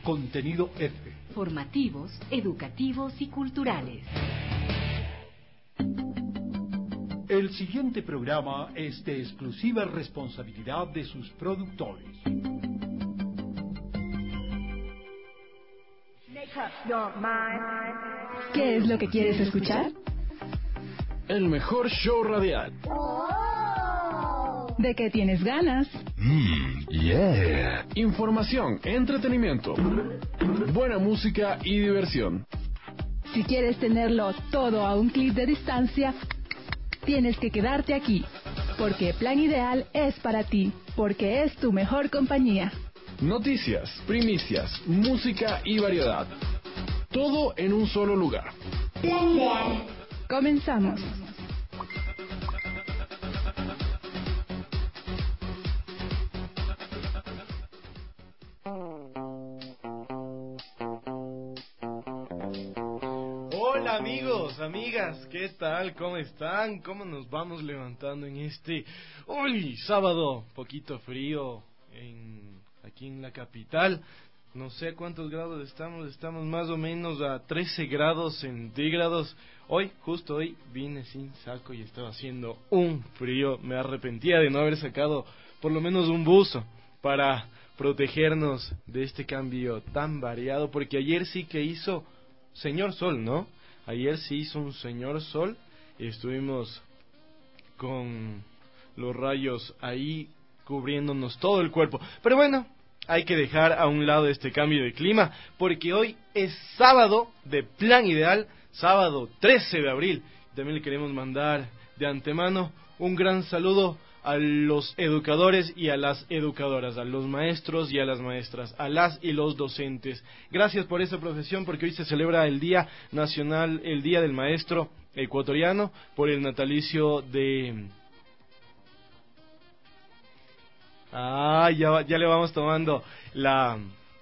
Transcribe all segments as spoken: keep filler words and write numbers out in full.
Contenido F. Formativos, educativos y culturales. El siguiente programa es de exclusiva responsabilidad de sus productores. ¿Qué es lo que quieres escuchar? El mejor show radial. ¿De qué tienes ganas? Mmm, yeah. Información, entretenimiento, buena música y diversión. Si quieres tenerlo todo a un clic de distancia, tienes que quedarte aquí, porque Plan Ideal es para ti, porque es tu mejor compañía. Noticias, primicias, música y variedad. Todo en un solo lugar. Plan Ideal. Comenzamos. Hola amigos, amigas, ¿qué tal? ¿Cómo están? ¿Cómo nos vamos levantando en este uy, sábado? Poquito frío en, aquí en la capital. No sé cuántos grados estamos, estamos más o menos a trece grados centígrados. Hoy, justo hoy, vine sin saco y estaba haciendo un frío. Me arrepentía de no haber sacado por lo menos un buzo para protegernos de este cambio tan variado, porque ayer sí que hizo señor sol, ¿no? Ayer sí hizo un señor sol y estuvimos con los rayos ahí cubriéndonos todo el cuerpo. Pero bueno, hay que dejar a un lado este cambio de clima, porque hoy es sábado de Plan Ideal, sábado trece de abril. También le queremos mandar de antemano un gran saludo a los educadores y a las educadoras, a los maestros y a las maestras, a las y los docentes. Gracias por esa profesión, porque hoy se celebra el Día Nacional, el Día del Maestro Ecuatoriano, por el natalicio de... Ah, ya, ya le vamos tomando la...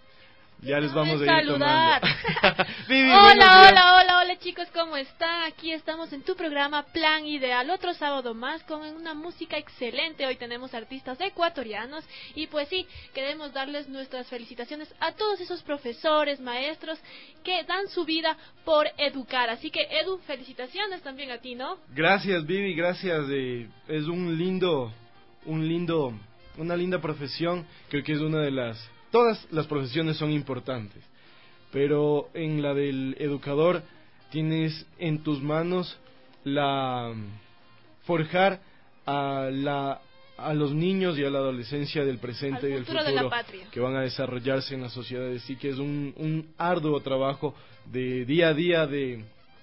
Ya les vamos a ir saludar. tomando. Vivi, hola, hola, hola, hola chicos, ¿cómo están? Aquí estamos en tu programa Plan Ideal, otro sábado más con una música excelente. Hoy tenemos artistas ecuatorianos y pues sí, queremos darles nuestras felicitaciones a todos esos profesores, maestros que dan su vida por educar. Así que Edu, felicitaciones también a ti, ¿no? Gracias Vivi, gracias. Eh, es un lindo, un lindo, una linda profesión. Creo que es una de las... Todas las profesiones son importantes, pero en la del educador tienes en tus manos la forjar a la a los niños y a la adolescencia del presente Al y del futuro futuro de la patria, que van a desarrollarse en la sociedad. Así que es un, un arduo trabajo de día a día, de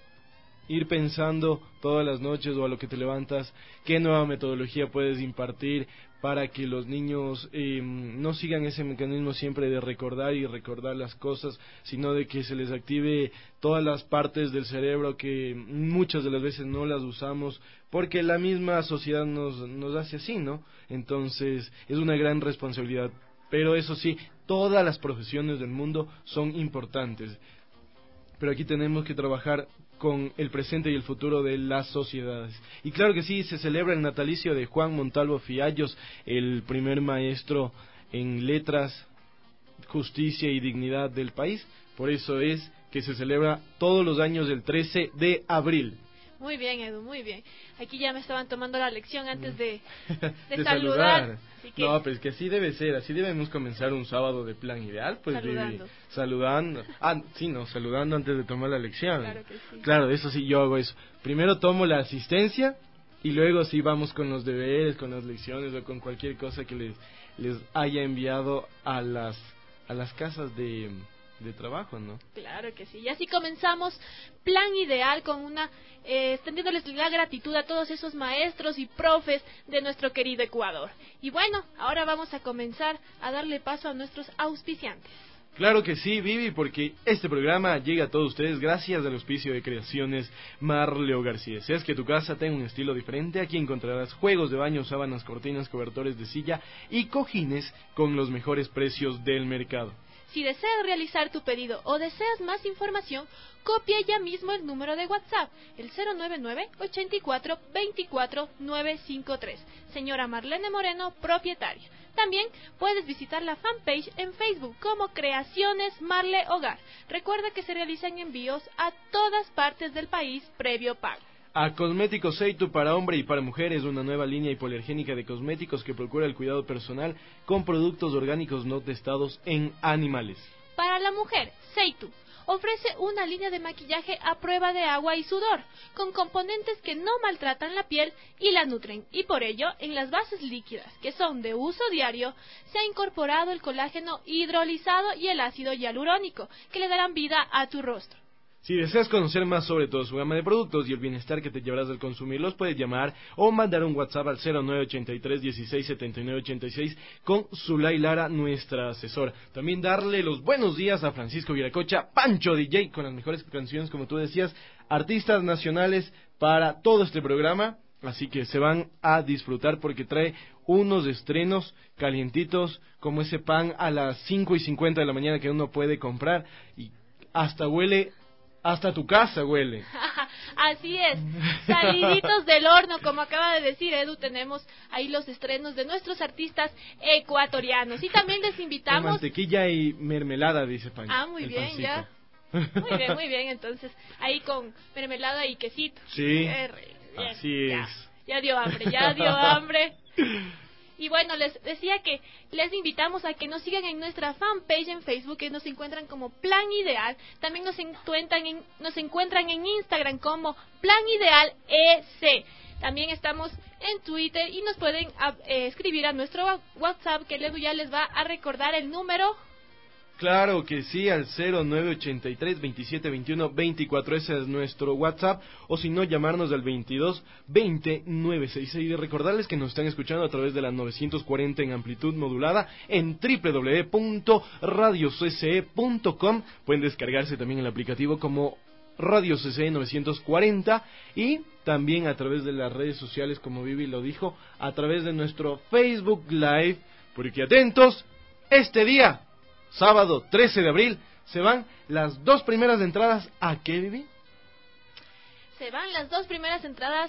ir pensando todas las noches o a lo que te levantas qué nueva metodología puedes impartir para que los niños eh, no sigan ese mecanismo siempre de recordar y recordar las cosas, sino de que se les active todas las partes del cerebro que muchas de las veces no las usamos porque la misma sociedad nos, nos hace así, ¿no? Entonces es una gran responsabilidad, pero eso sí, todas las profesiones del mundo son importantes, pero aquí tenemos que trabajar con el presente y el futuro de las sociedades. Y claro que sí, se celebra el natalicio de Juan Montalvo Fiallos, el primer maestro en letras, justicia y dignidad del país. Por eso es que se celebra todos los años el trece de abril. Muy bien, Edu, muy bien. Aquí ya me estaban tomando la lección antes de, de, de saludar. saludar. Así que... No, pues que así debe ser, así debemos comenzar un sábado de Plan Ideal, pues saludando. De, saludando. Ah, sí, no, saludando antes de tomar la lección. Claro que sí. Claro, eso sí, yo hago eso. Primero tomo la asistencia y luego sí vamos con los deberes, con las lecciones o con cualquier cosa que les, les haya enviado a las, a las casas de... de trabajo, ¿no? Claro que sí. Y así comenzamos Plan Ideal con una eh, extendiéndoles la gratitud a todos esos maestros y profes de nuestro querido Ecuador. Y bueno, ahora vamos a comenzar a darle paso a nuestros auspiciantes. Claro que sí, Vivi, porque este programa llega a todos ustedes gracias al auspicio de Creaciones Marleo García. Si es que tu casa tenga un estilo diferente, aquí encontrarás juegos de baño, sábanas, cortinas, cobertores de silla y cojines con los mejores precios del mercado. Si deseas realizar tu pedido o deseas más información, copia ya mismo el número de WhatsApp, el cero nueve nueve, ochenta y cuatro, veinticuatro, novecientos cincuenta y tres. Señora Marlene Moreno, propietaria. También puedes visitar la fanpage en Facebook como Creaciones Marle Hogar. Recuerda que se realizan envíos a todas partes del país previo pago. A Cosméticos Seitu para hombre y para mujer es una nueva línea hipoalergénica de cosméticos que procura el cuidado personal con productos orgánicos no testados en animales. Para la mujer, Seitu ofrece una línea de maquillaje a prueba de agua y sudor, con componentes que no maltratan la piel y la nutren, y por ello, en las bases líquidas, que son de uso diario, se ha incorporado el colágeno hidrolizado y el ácido hialurónico, que le darán vida a tu rostro. Si deseas conocer más sobre toda su gama de productos y el bienestar que te llevarás al consumirlos, puedes llamar o mandar un WhatsApp al cero nueve ochenta y tres, dieciséis, setenta y nueve, ochenta y seis con Zulay Lara, nuestra asesora. También darle los buenos días a Francisco Viracocha, Pancho D J, con las mejores canciones, como tú decías, artistas nacionales para todo este programa. Así que se van a disfrutar porque trae unos estrenos calientitos, como ese pan a las cinco y cincuenta de la mañana que uno puede comprar y hasta huele... Hasta tu casa huele. Así es, saliditos del horno, como acaba de decir Edu, tenemos ahí los estrenos de nuestros artistas ecuatorianos. Y también les invitamos... Con mantequilla y mermelada, dice Pancho. Ah, muy bien, pancito. Ya. Muy bien, muy bien, entonces, ahí con mermelada y quesito. Sí, R, así ya, es. Ya dio hambre, ya dio hambre. Y bueno, les decía que les invitamos a que nos sigan en nuestra fanpage en Facebook, que nos encuentran como Plan Ideal. También nos encuentran en, nos encuentran en Instagram como Plan Ideal E C. También estamos en Twitter y nos pueden eh, escribir a nuestro WhatsApp, que luego ya les va a recordar el número. Claro que sí, al cero nueve ochenta y tres, veintisiete, veintiuno, veinticuatro, ese es nuestro WhatsApp, o si no, llamarnos al veintidós, veinte, novecientos sesenta y seis. Y recordarles que nos están escuchando a través de la novecientos cuarenta en amplitud modulada en doble u doble u doble u punto radio c c e punto com. Pueden descargarse también el aplicativo como Radio C C E novecientos cuarenta y también a través de las redes sociales, como Vivi lo dijo, a través de nuestro Facebook Live, porque atentos, este día... sábado trece de abril, se van las dos primeras entradas. ¿A qué, Vivi? Se van las dos primeras entradas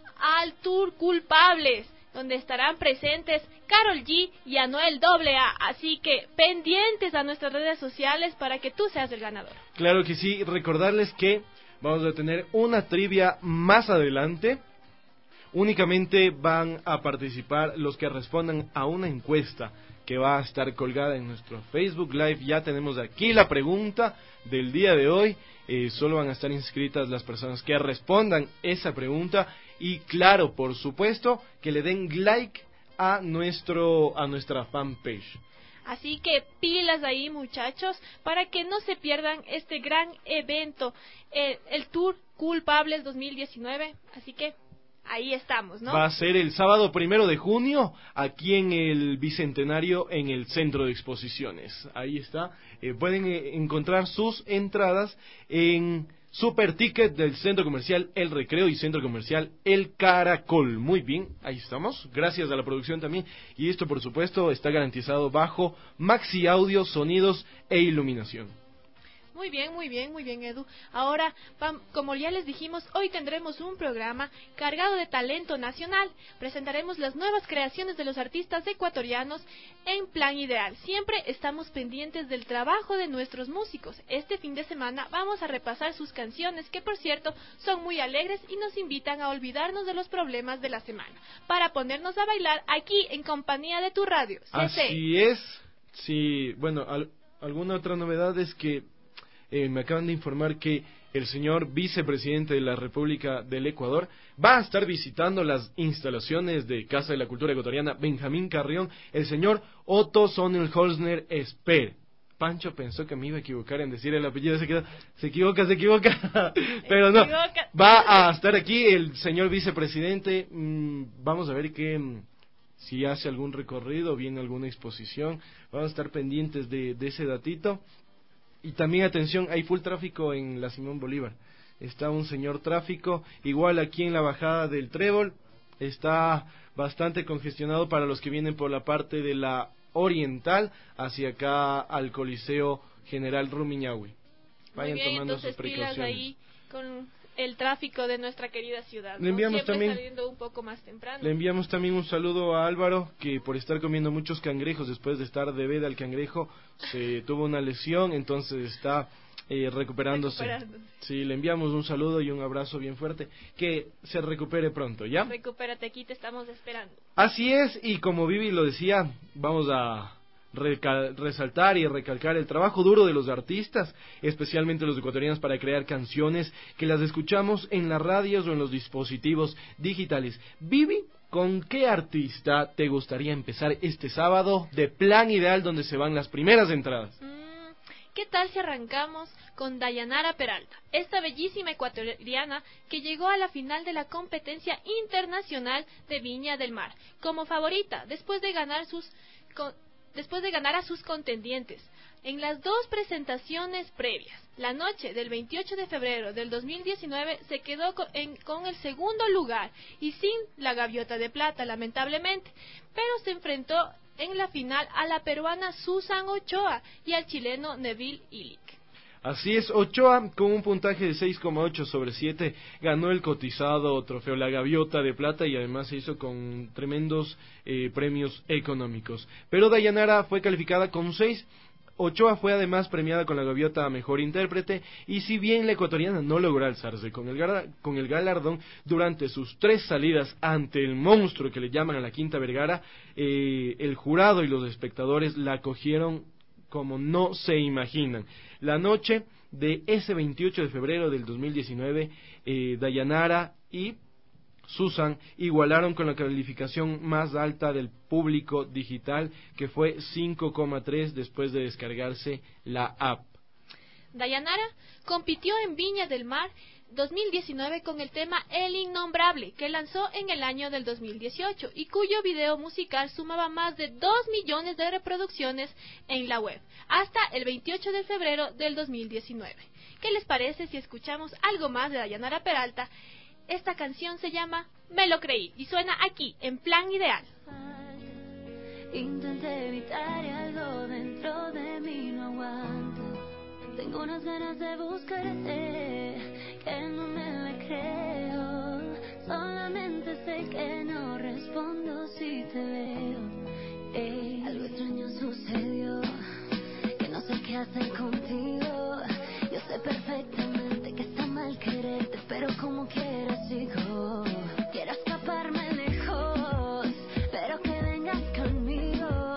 al Tour Culpables, donde estarán presentes Karol G y Anuel doble A. Así que pendientes a nuestras redes sociales para que tú seas el ganador. Claro que sí, recordarles que vamos a tener una trivia más adelante. Únicamente van a participar los que respondan a una encuesta que va a estar colgada en nuestro Facebook Live. Ya tenemos aquí la pregunta del día de hoy. Eh, solo van a estar inscritas las personas que respondan esa pregunta. Y claro, por supuesto, que le den like a nuestro a nuestra fanpage. Así que pilas ahí, muchachos, para que no se pierdan este gran evento, el, el Tour Culpables dos mil diecinueve. Así que ahí estamos, ¿no? Va a ser el sábado primero de junio, aquí en el Bicentenario, en el Centro de Exposiciones. Ahí está. Eh, pueden eh, encontrar sus entradas en Super Ticket del Centro Comercial El Recreo y Centro Comercial El Caracol. Muy bien, ahí estamos. Gracias a la producción también. Y esto, por supuesto, está garantizado bajo Maxi Audio, Sonidos e Iluminación. Muy bien, muy bien, muy bien, Edu. Ahora, como ya les dijimos, hoy tendremos un programa cargado de talento nacional. Presentaremos las nuevas creaciones de los artistas ecuatorianos en Plan Ideal. Siempre estamos pendientes del trabajo de nuestros músicos. Este fin de semana vamos a repasar sus canciones, que por cierto son muy alegres y nos invitan a olvidarnos de los problemas de la semana, para ponernos a bailar aquí en compañía de tu radio. C C. Así es. Sí, bueno, al, alguna otra novedad es que Eh, me acaban de informar que el señor vicepresidente de la República del Ecuador va a estar visitando las instalaciones de Casa de la Cultura Ecuatoriana Benjamín Carrión, el señor Otto Sonnenholzner Esper. Pancho pensó que me iba a equivocar en decir el apellido, se, quedó, se equivoca, se equivoca, pero no, va a estar aquí el señor vicepresidente. mm, vamos a ver qué... si hace algún recorrido, viene alguna exposición, vamos a estar pendientes de, de ese datito. Y también, atención, hay full tráfico en la Simón Bolívar. Está un señor tráfico, igual aquí en la bajada del Trébol, está bastante congestionado para los que vienen por la parte de la oriental hacia acá al Coliseo General Rumiñahui. Vayan Muy bien, tomando entonces sus pilas precauciones. ahí con el tráfico de nuestra querida ciudad, ¿no? Le enviamos Siempre también- saliendo un poco más temprano. Le enviamos también un saludo a Álvaro, que por estar comiendo muchos cangrejos después de estar de veda al cangrejo, se tuvo una lesión, entonces está eh, recuperándose. Recuperándose. Sí, le enviamos un saludo y un abrazo bien fuerte, que se recupere pronto, ¿ya? Recupérate, aquí te estamos esperando. Así es, y como Vivi lo decía, vamos a recal- resaltar y recalcar el trabajo duro de los artistas, especialmente los ecuatorianos, para crear canciones que las escuchamos en las radios o en los dispositivos digitales. Vivi, ¿con qué artista te gustaría empezar este sábado de Plan Ideal, donde se van las primeras entradas? Mm, ¿Qué tal si arrancamos con Dayanara Peralta, esta bellísima ecuatoriana que llegó a la final de la competencia internacional de Viña del Mar como favorita después de ganar sus con- después de ganar a sus contendientes en las dos presentaciones previas? La noche del veintiocho de febrero del dos mil diecinueve se quedó con, en- con el segundo lugar y sin la gaviota de plata, lamentablemente, pero se enfrentó en la final a la peruana Susan Ochoa y al chileno Neville Illich. Así es, Ochoa, con un puntaje de seis coma ocho sobre siete, ganó el cotizado trofeo La Gaviota de Plata y además se hizo con tremendos eh, premios económicos. Pero Dayanara fue calificada con seis. Ochoa fue además premiada con la Gaviota a Mejor Intérprete, y si bien la ecuatoriana no logró alzarse con el, gar- con el galardón durante sus tres salidas ante el monstruo que le llaman a la Quinta Vergara, eh, el jurado y los espectadores la acogieron como no se imaginan. La noche de ese veintiocho de febrero del dos mil diecinueve, eh, Dayanara y Susan igualaron con la calificación más alta del público digital, que fue cinco coma tres después de descargarse la app. Dayanara compitió en Viña del Mar dos mil diecinueve con el tema El Innombrable, que lanzó en el año del dos mil dieciocho y cuyo video musical sumaba más de dos millones de reproducciones en la web, hasta el veintiocho de febrero del dos mil diecinueve. ¿Qué les parece si escuchamos algo más de Dayanara Peralta? Esta canción se llama Me lo creí y suena aquí, en Plan Ideal. Intenté evitar y algo dentro de mí no aguanta. Tengo unas ganas de buscarte que no me la creo. Solamente sé que no respondo si te veo. Ey, algo extraño sucedió, que no sé qué hacer contigo. Yo sé perfectamente que está mal quererte, pero como quieras sigo. Quiero escaparme lejos, pero que vengas conmigo.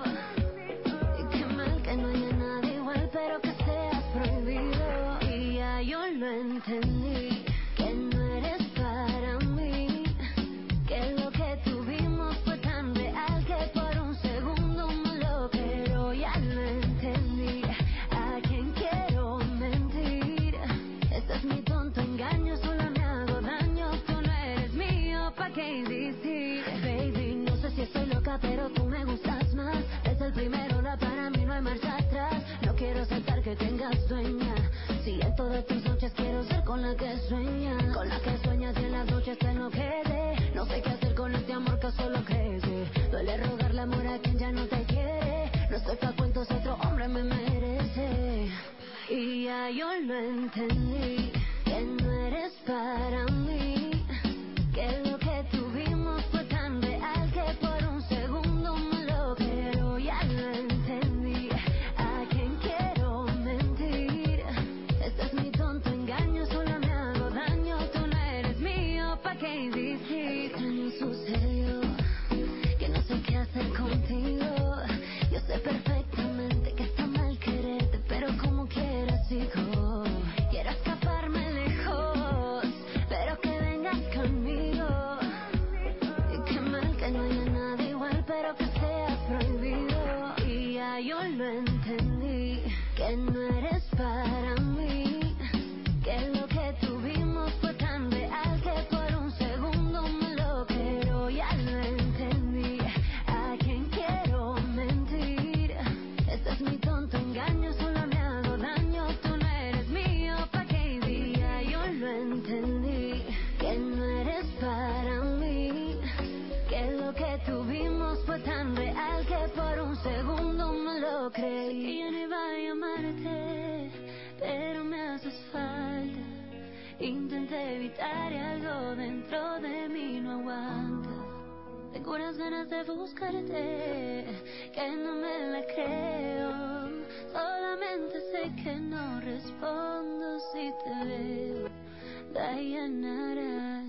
Y qué mal que no haya nada igual, pero que seas prohibido. Y ya yo lo entendí, que no eres para mí, que lo que tuvimos fue tan real que por un segundo me lo pero ya lo entendí. ¿A quién quiero mentir? Este es mi tonto engaño, solo me hago daño. Tú no eres mío, ¿pa' qué decir? Baby, no sé si estoy loca, pero tú me gustas más. Desde el primero, la para mí no hay marcha atrás. No quiero aceptar que tengas dueña. Si en todas tus noches quiero ser con la que sueñas, con la que sueñas y en las noches te enloquece. No sé qué hacer con este amor que solo crece. Duele rogarle amor a quien ya no te quiere. No estoy pa' cuentos, otro hombre me merece. Y ya yo lo entendí, que no eres para mí, que lo que tuvimos fue tan real que por un segundo me lo pero ya lo entendí. ¿A quién quiero mentir? Este es mi tonto engaño, solo me hago daño. Tú no eres mío, ¿pa' qué decir? Algo extraño sucedió, que no sé qué hacer contigo. Yo sé perfectamente que está mal quererte, pero como quieras sigo. Quiero escaparme lejos, pero que vengas conmigo. Y qué mal que no haya nada igual, pero que sea prohibido. Y ya yo lo entendí, que no eres para mí, que lo que tuvimos fue tan real que por un segundo me lo pero ya lo entendí. ¿A quién quiero mentir? Este es mi tonto engaño, solo me hago daño. Tú no eres mío, ¿pa' qué día? Yo lo entendí, que no eres para mí, que lo que tuvimos fue tan real que por un segundo que ya no iba a llamarte, pero me haces falta. Intenté evitar y algo dentro de mí no aguanta. Tengo unas ganas de buscarte, que no me la creo. Solamente sé que no respondo si te veo. Dayanara.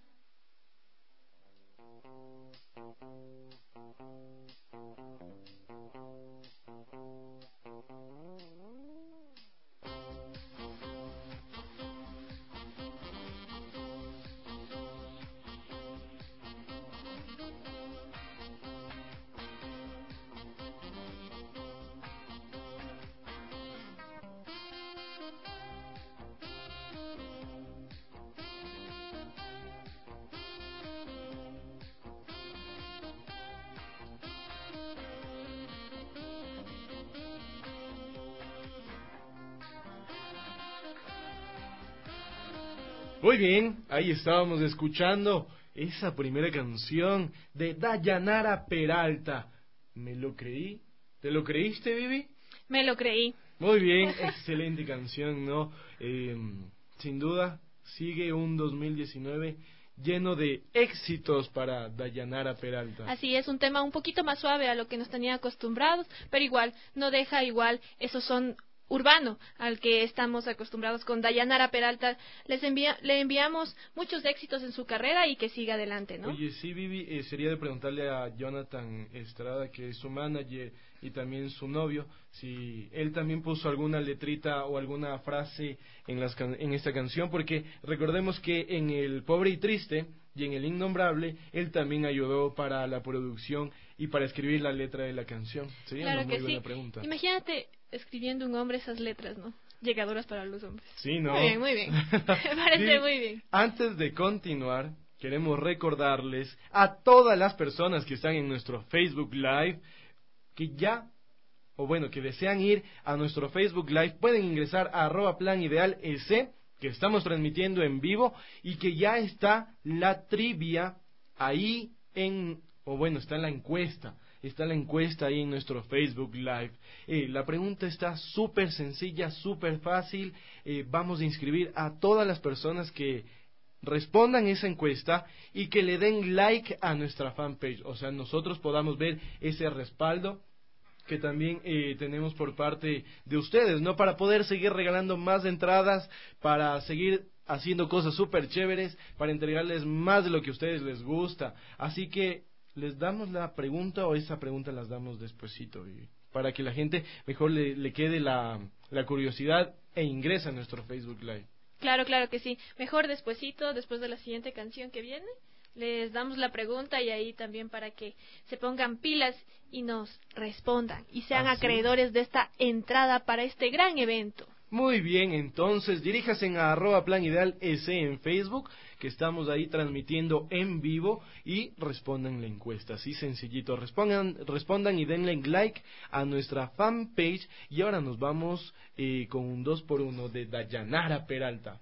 Muy bien, ahí estábamos escuchando esa primera canción de Dayanara Peralta. ¿Me lo creí? ¿Te lo creíste, Vivi? Me lo creí. Muy bien, excelente canción, ¿no? Eh, sin duda, sigue un dos mil diecinueve lleno de éxitos para Dayanara Peralta. Así es, un tema un poquito más suave a lo que nos tenía acostumbrados, pero igual, no deja igual, esos son urbano al que estamos acostumbrados con Dayanara Peralta. Les envía, le enviamos muchos éxitos en su carrera y que siga adelante, ¿no? Oye, sí, Vivi, eh, sería de preguntarle a Jonathan Estrada, que es su manager y también su novio, si él también puso alguna letrita o alguna frase en, las can en esta canción, porque recordemos que en el Pobre y Triste y en el Innombrable, él también ayudó para la producción y para escribir la letra de la canción. Sería claro una muy que buena sí. pregunta. Imagínate escribiendo un hombre esas letras, ¿no? Llegadoras para los hombres. Sí, ¿no? Muy bien, muy bien. Me parece Sí, muy bien. Antes de continuar, queremos recordarles a todas las personas que están en nuestro Facebook Live que ya, o bueno, que desean ir a nuestro Facebook Live, pueden ingresar a arroba plan ideal S, que estamos transmitiendo en vivo y que ya está la trivia ahí en, o bueno, está la encuesta. Está la encuesta ahí en nuestro Facebook Live. Eh, la pregunta está súper sencilla, súper fácil. Eh, vamos a inscribir a todas las personas que respondan esa encuesta y que le den like a nuestra fanpage. O sea, nosotros podamos ver ese respaldo que también eh, tenemos por parte de ustedes, ¿no? Para poder seguir regalando más entradas, para seguir haciendo cosas súper chéveres, para entregarles más de lo que a ustedes les gusta. Así que les damos la pregunta o esa pregunta las damos despuesito, Vivi, para que la gente mejor le, le quede la, la curiosidad e ingresa a nuestro Facebook Live. Claro, claro que sí. Mejor despuesito, después de la siguiente canción que viene, les damos la pregunta y ahí también para que se pongan pilas y nos respondan y sean ¿Ah, sí? acreedores de esta entrada para este gran evento. Muy bien, entonces diríjase a arroba plan ideal S en Facebook, que estamos ahí transmitiendo en vivo, y respondan la encuesta, así sencillito, respondan, respondan y denle like a nuestra fanpage. Y ahora nos vamos eh, con un dos por uno de Dayanara Peralta.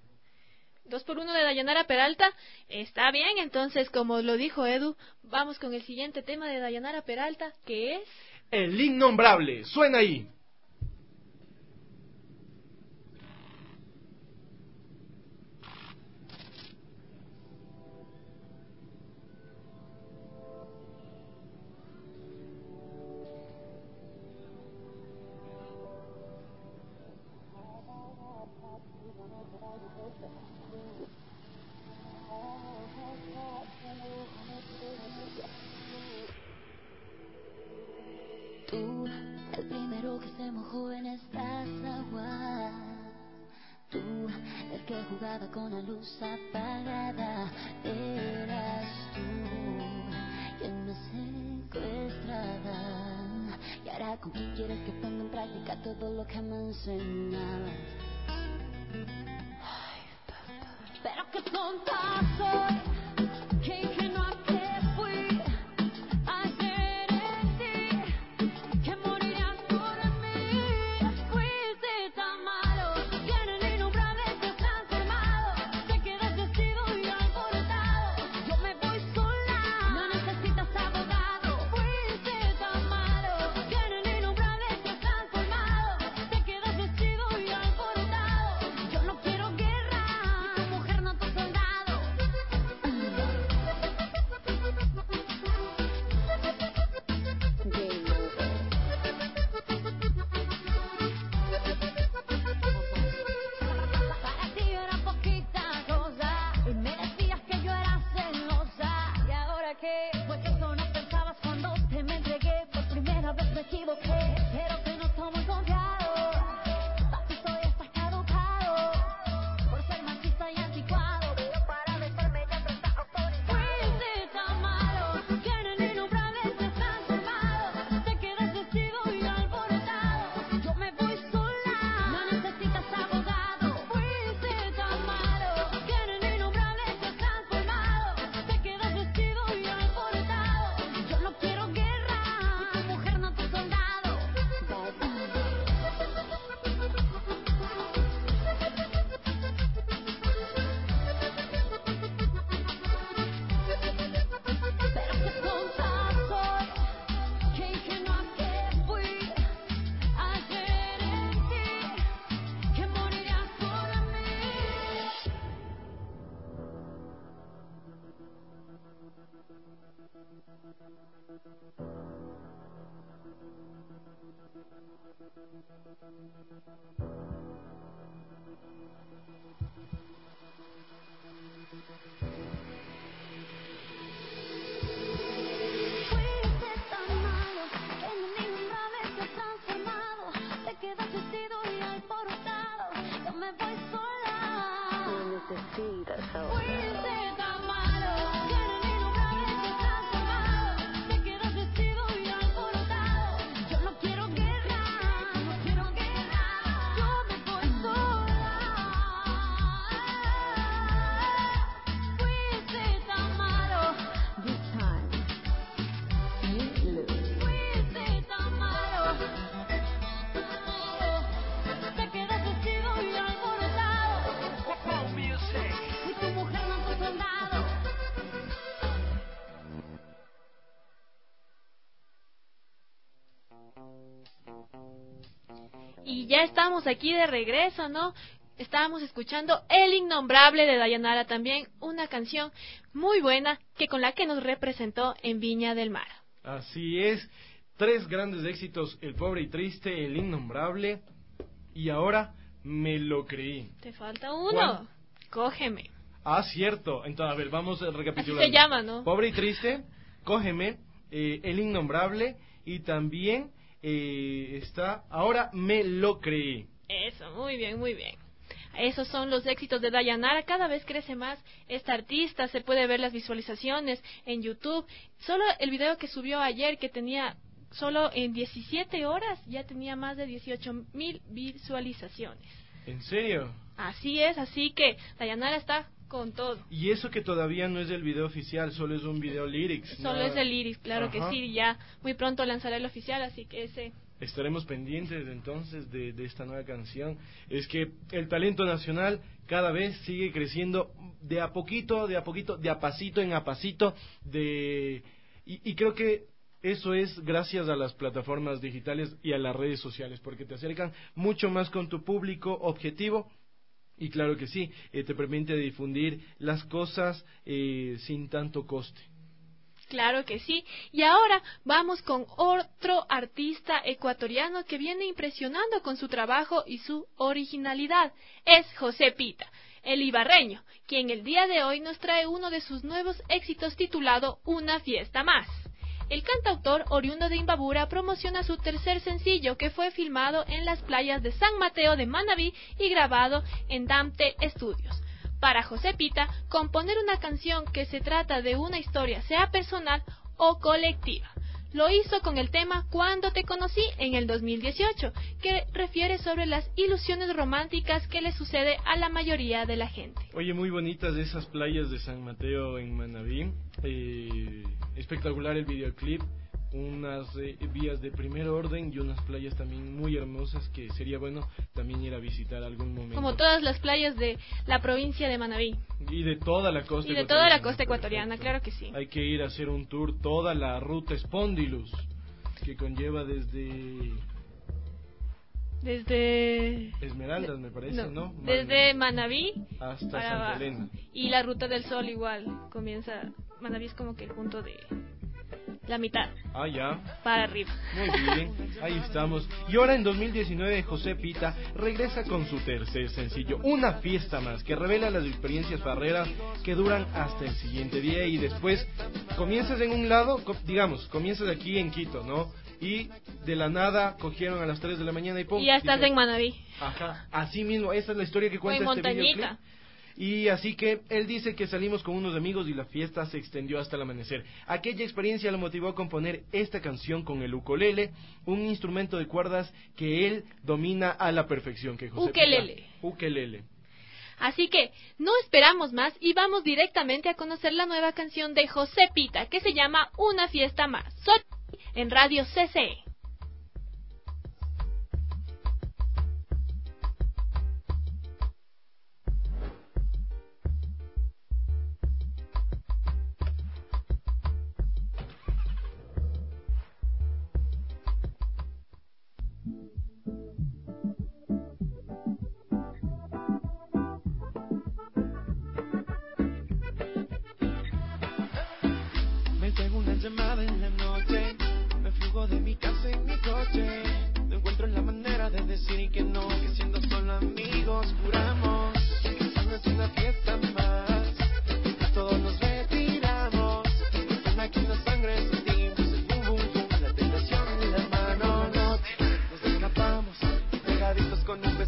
Dos por uno de Dayanara Peralta, está bien, entonces como lo dijo Edu, vamos con el siguiente tema de Dayanara Peralta, que es... El Innombrable, suena ahí. Tú, el primero que se mojó en estas aguas. Tú, el que jugaba con la luz apagada. Eras tú quien me secuestraba. Y ahora con quién quieres que ponga en práctica todo lo que me enseñabas. Ay, pero qué tonta soy. Qué ingenua que fui. Ayer en ti, que morirías por mí. Fuiste tan malo, que en el innombrable te has transformado. Te quedas vestido y alborotado. Yo me voy sola, no necesitas abogado. Fuiste tan malo, que en el innombrable te has transformado. Y ya estamos aquí de regreso, ¿no? Estábamos escuchando El Innombrable de Dayanara, también una canción muy buena que con la que nos representó en Viña del Mar. Así es, tres grandes éxitos, El Pobre y Triste, El Innombrable y ahora Me Lo Creí. Te falta uno, ¿Cuál? Cógeme. Ah, cierto, entonces a ver, vamos a recapitular. Así se llama, ¿no? Pobre y Triste, Cógeme, eh, El Innombrable y también eh, está Ahora Me Lo Creí. Eso, muy bien, muy bien. Esos son los éxitos de Dayanara. Cada vez crece más esta artista. Se puede ver las visualizaciones en YouTube. Solo el video que subió ayer, que tenía solo en diecisiete horas, ya tenía más de dieciocho mil visualizaciones. ¿En serio? Así es, así que Dayanara está con todo. Y eso que todavía no es el video oficial, solo es un video lyrics. Solo nada. es el lyrics, claro. Ajá. Que sí. Ya muy pronto lanzará el oficial, así que ese... Estaremos pendientes entonces de, de esta nueva canción. Es que el talento nacional cada vez sigue creciendo de a poquito, de a poquito, de a pasito en a pasito, de y, y creo que eso es gracias a las plataformas digitales y a las redes sociales, porque te acercan mucho más con tu público objetivo. Y claro que sí, eh, te permite difundir las cosas eh, sin tanto coste. Claro que sí. Y ahora vamos con otro artista ecuatoriano que viene impresionando con su trabajo y su originalidad. Es José Pita, el ibarreño, quien el día de hoy nos trae uno de sus nuevos éxitos titulado Una Fiesta Más. El cantautor oriundo de Imbabura promociona su tercer sencillo, que fue filmado en las playas de San Mateo de Manabí y grabado en Dante Studios. Para José Pita, componer una canción que se trata de una historia, sea personal o colectiva. Lo hizo con el tema Cuando te conocí en el dos mil dieciocho, que refiere sobre las ilusiones románticas que le sucede a la mayoría de la gente. Oye, muy bonitas esas playas de San Mateo en Manabí. Eh, espectacular el videoclip. Unas eh, vías de primer orden y unas playas también muy hermosas que sería bueno también ir a visitar algún momento. Como todas las playas de la provincia de Manabí. Y de toda la costa Y de toda la costa ecuatoriana, claro que sí. Hay que ir a hacer un tour toda la ruta Spondylus, que conlleva desde... Desde... Esmeraldas, me parece, ¿no? ¿no? Man... Desde Manabí hasta para Santa abajo. Elena. Y la Ruta del Sol igual comienza... Manabí es como que el punto de... la mitad. Ah, ya. Para arriba. Muy bien, ahí estamos. Y ahora en dos mil diecinueve José Pita regresa con su tercer sencillo, Una Fiesta Más, que revela las experiencias farreras que duran hasta el siguiente día y después comienzas en un lado, digamos, comienzas aquí en Quito, ¿no? Y de la nada cogieron a las tres de la mañana y pum. Y ya estás dijeron, en Manabí. Ajá, así mismo, esa es la historia que cuenta o en este videoclip. Montañita. Y así que él dice que salimos con unos amigos y la fiesta se extendió hasta el amanecer. Aquella experiencia lo motivó a componer esta canción con el ukulele, un instrumento de cuerdas que él domina a la perfección. Que José Ukelele. Pita, ukelele. Así que no esperamos más y vamos directamente a conocer la nueva canción de José Pita, que se llama Una Fiesta Más. Soy en Radio C C E. Me pego una llamada en la noche, me fugo de mi casa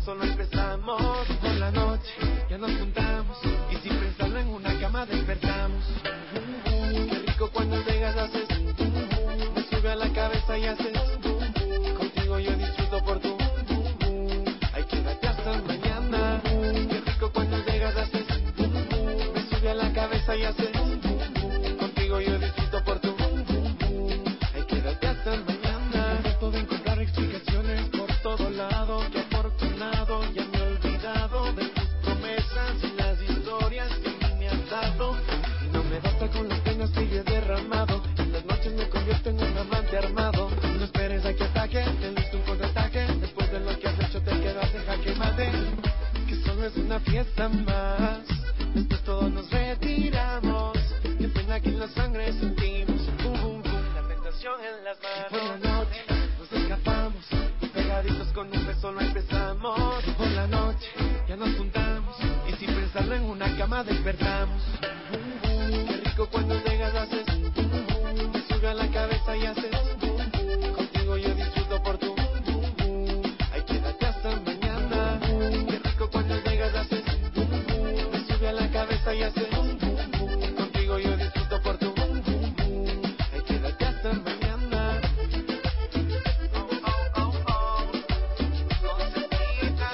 solo empezamos. Por la noche ya nos juntamos y sin pensarlo en una cama despertamos. Qué rico cuando llegas haces, me sube a la cabeza y haces. Contigo yo disfruto por tu, ay, quédate hasta mañana. Qué rico cuando llegas haces, me sube a la cabeza y haces. Contigo yo disfruto por tu, ay, quédate hasta mañana. Trato de encontrar explicaciones por todo lado. Qué afortunado, ya me he olvidado de tus promesas y las historias que a mí me has dado. Y no me basta con las penas que yo he derramado. En las noches me convierto en un amante armado. No esperes a que ataque, te listo un contraataque. Después de lo que has hecho te quedas en jaque mate. Que solo es una fiesta más, después todos nos retiramos. Qué pena que en la sangre sentimos boom, boom, boom, la tentación en las manos. Por la noche nos escapamos, pegaditos con un beso lo empezamos. Por la noche ya nos juntamos y sin pensarlo en una cama despertamos. Qué rico cuando llegas haces, me sube a la cabeza y haces. Contigo yo disfruto por tu, ay, quédate hasta mañana. Qué rico cuando llegas haces, me sube a la cabeza y haces. Contigo yo disfruto por tu, ay, quédate hasta mañana. Oh, oh, oh, oh. Consentida.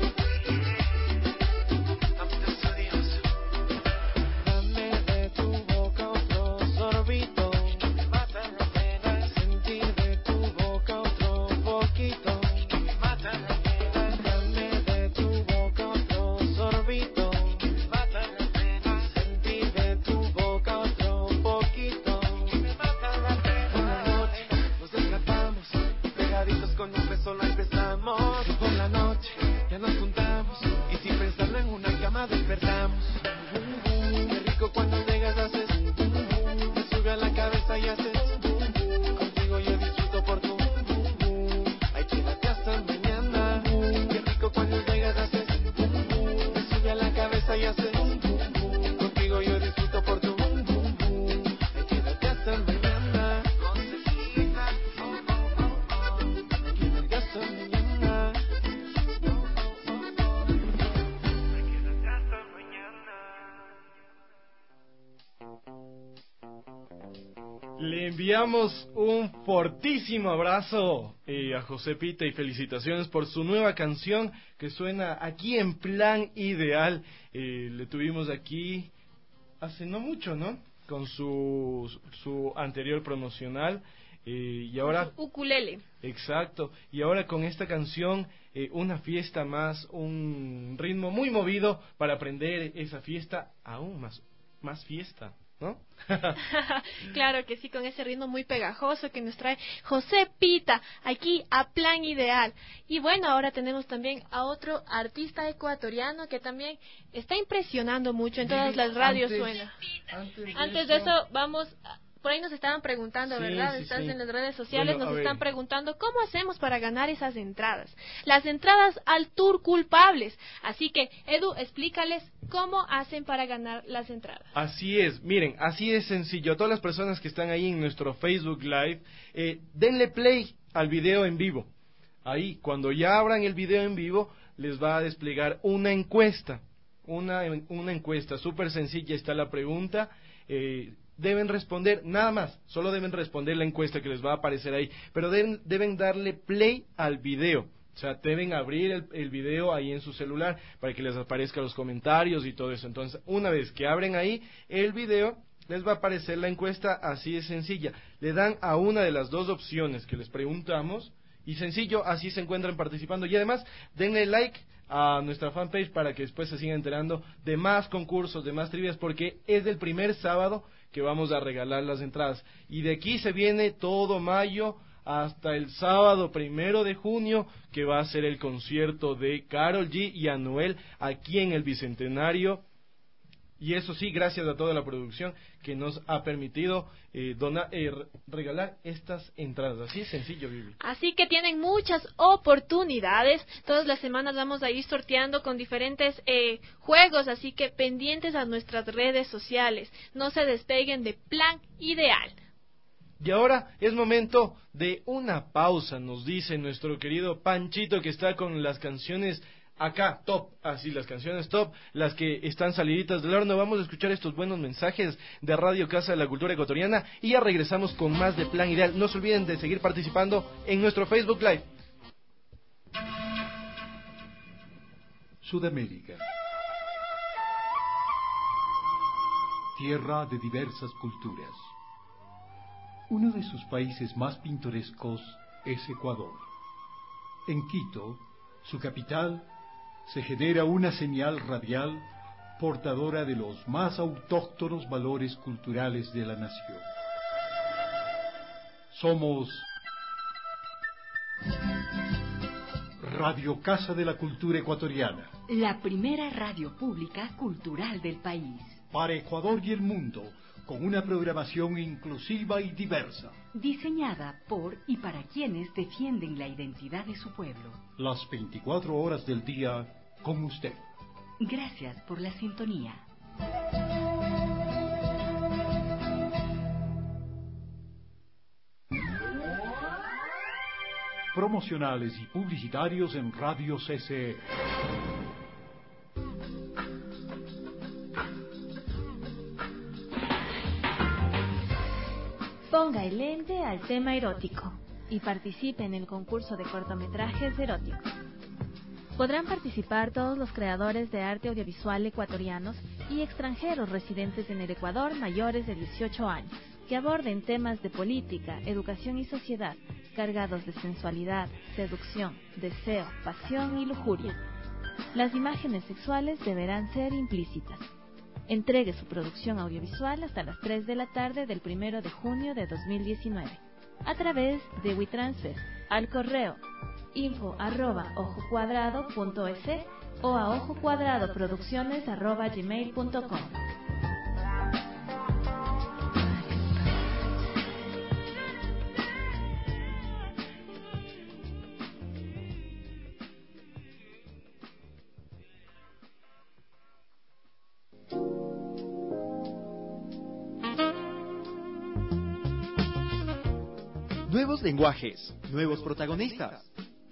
Dame Dios. Dame de tu boca otro sorbito. Me mata la pena sentir de tu boca otro poquito. Me mata la pena. Dame de tu boca otro sorbito. Me mata la pena sentir de tu boca otro poquito. Me mata la pena. Por la noche nos escapamos, pegaditos con un beso lo empezamos. Por la noche ya nos juntamos y sin pensarlo en una cama despertamos. Qué rico cuando llegas haces, me sube a la cabeza y haces. Contigo yo disfruto por tu, ay, quédate hasta mañana. Qué rico cuando llegas haces, me sube a la cabeza y haces. Contigo yo disfruto por tu, ay, quédate hasta mañana. Consentida, oh, oh, oh, oh. Quédate hasta mañana. Oh, oh, oh, oh. Quédate hasta mañana. Le enviamos un fortísimo abrazo eh, a José Pita y felicitaciones por su nueva canción que suena aquí en Plan Ideal. Eh, le tuvimos aquí hace no mucho, ¿no? Con su, su anterior promocional eh, y ahora... Ukulele. Exacto, y ahora con esta canción, eh, una fiesta más, un ritmo muy movido para aprender esa fiesta aún más, más fiesta, ¿no? Claro que sí, con ese ritmo muy pegajoso que nos trae José Pita aquí a Plan Ideal. Y bueno, ahora tenemos también a otro artista ecuatoriano que también está impresionando mucho, en todas las radios Antes- suena. Antes de, Antes de eso, vamos... a- Por ahí nos estaban preguntando, Sí, ¿verdad? sí, Estás sí. en las redes sociales, Bueno, a nos ver. están preguntando cómo hacemos para ganar esas entradas. Las entradas al tour culpables. Así que, Edu, explícales cómo hacen para ganar las entradas. Así es, miren, así es sencillo. A todas las personas que están ahí en nuestro Facebook Live, eh, denle play al video en vivo. Ahí, cuando ya abran el video en vivo, les va a desplegar una encuesta. Una, una encuesta súper sencilla, está la pregunta. Eh, deben responder, nada más, solo deben responder la encuesta que les va a aparecer ahí. Pero deben, deben darle play al video. O sea, deben abrir el, el video ahí en su celular para que les aparezcan los comentarios y todo eso. Entonces, una vez que abren ahí el video, les va a aparecer la encuesta, así de sencilla. Le dan a una de las dos opciones que les preguntamos y sencillo, así se encuentran participando. Y además, denle like a nuestra fanpage para que después se sigan enterando de más concursos, de más trivias, porque es el primer sábado que vamos a regalar las entradas. Y de aquí se viene todo mayo hasta el sábado primero de junio, que va a ser el concierto de Karol G y Anuel aquí en el Bicentenario. Y eso sí, gracias a toda la producción que nos ha permitido eh, donar, eh, regalar estas entradas. Así es sencillo, Vivi. Así que tienen muchas oportunidades. Todas las semanas vamos a ir sorteando con diferentes eh, juegos, así que pendientes a nuestras redes sociales. No se despeguen de Plan Ideal. Y ahora es momento de una pausa, nos dice nuestro querido Panchito, que está con las canciones acá, top, así las canciones top, las que están saliditas del horno. Vamos a escuchar estos buenos mensajes de Radio Casa de la Cultura Ecuatoriana y ya regresamos con más de Plan Ideal. No se olviden de seguir participando en nuestro Facebook Live. Sudamérica, tierra de diversas culturas. Uno de sus países más pintorescos es Ecuador. En Quito, su capital, se genera una señal radial portadora de los más autóctonos valores culturales de la nación. Somos Radio Casa de la Cultura Ecuatoriana, la primera radio pública cultural del país. para Ecuador y el mundo, con una programación inclusiva y diversa. Diseñada por y para quienes defienden la identidad de su pueblo. Las veinticuatro horas del día con usted. Gracias por la sintonía. Promocionales y publicitarios en Radio C C E. Ponga el lente al tema erótico y participe en el concurso de cortometrajes eróticos. Podrán participar todos los creadores de arte audiovisual ecuatorianos y extranjeros residentes en el Ecuador mayores de dieciocho años, que aborden temas de política, educación y sociedad, cargados de sensualidad, seducción, deseo, pasión y lujuria. Las imágenes sexuales deberán ser implícitas. Entregue su producción audiovisual hasta las tres de la tarde del primero de junio de dos mil diecinueve a través de WeTransfer al correo info arroba ojocuadrado punto es o a ojocuadradoproducciones arroba gmail punto com. Nuevos lenguajes, nuevos protagonistas.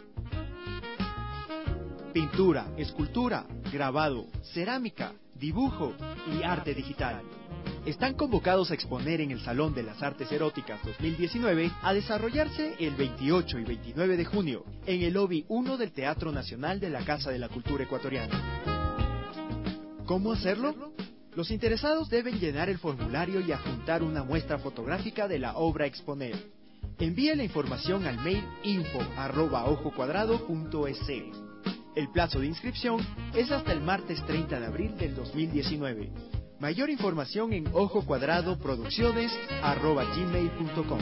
Pintura, escultura, grabado, cerámica, dibujo y arte digital. Están convocados a exponer en el Salón de las Artes Eróticas dos mil diecinueve a desarrollarse el veintiocho y veintinueve de junio en el lobby uno del Teatro Nacional de la Casa de la Cultura Ecuatoriana. ¿Cómo hacerlo? Los interesados deben llenar el formulario y adjuntar una muestra fotográfica de la obra a exponer. Envíe la información al mail info arroba ojocuadrado punto es. El plazo de inscripción es hasta el martes treinta de abril del dos mil diecinueve. Mayor información en ojocuadradoproducciones arroba gmail punto com.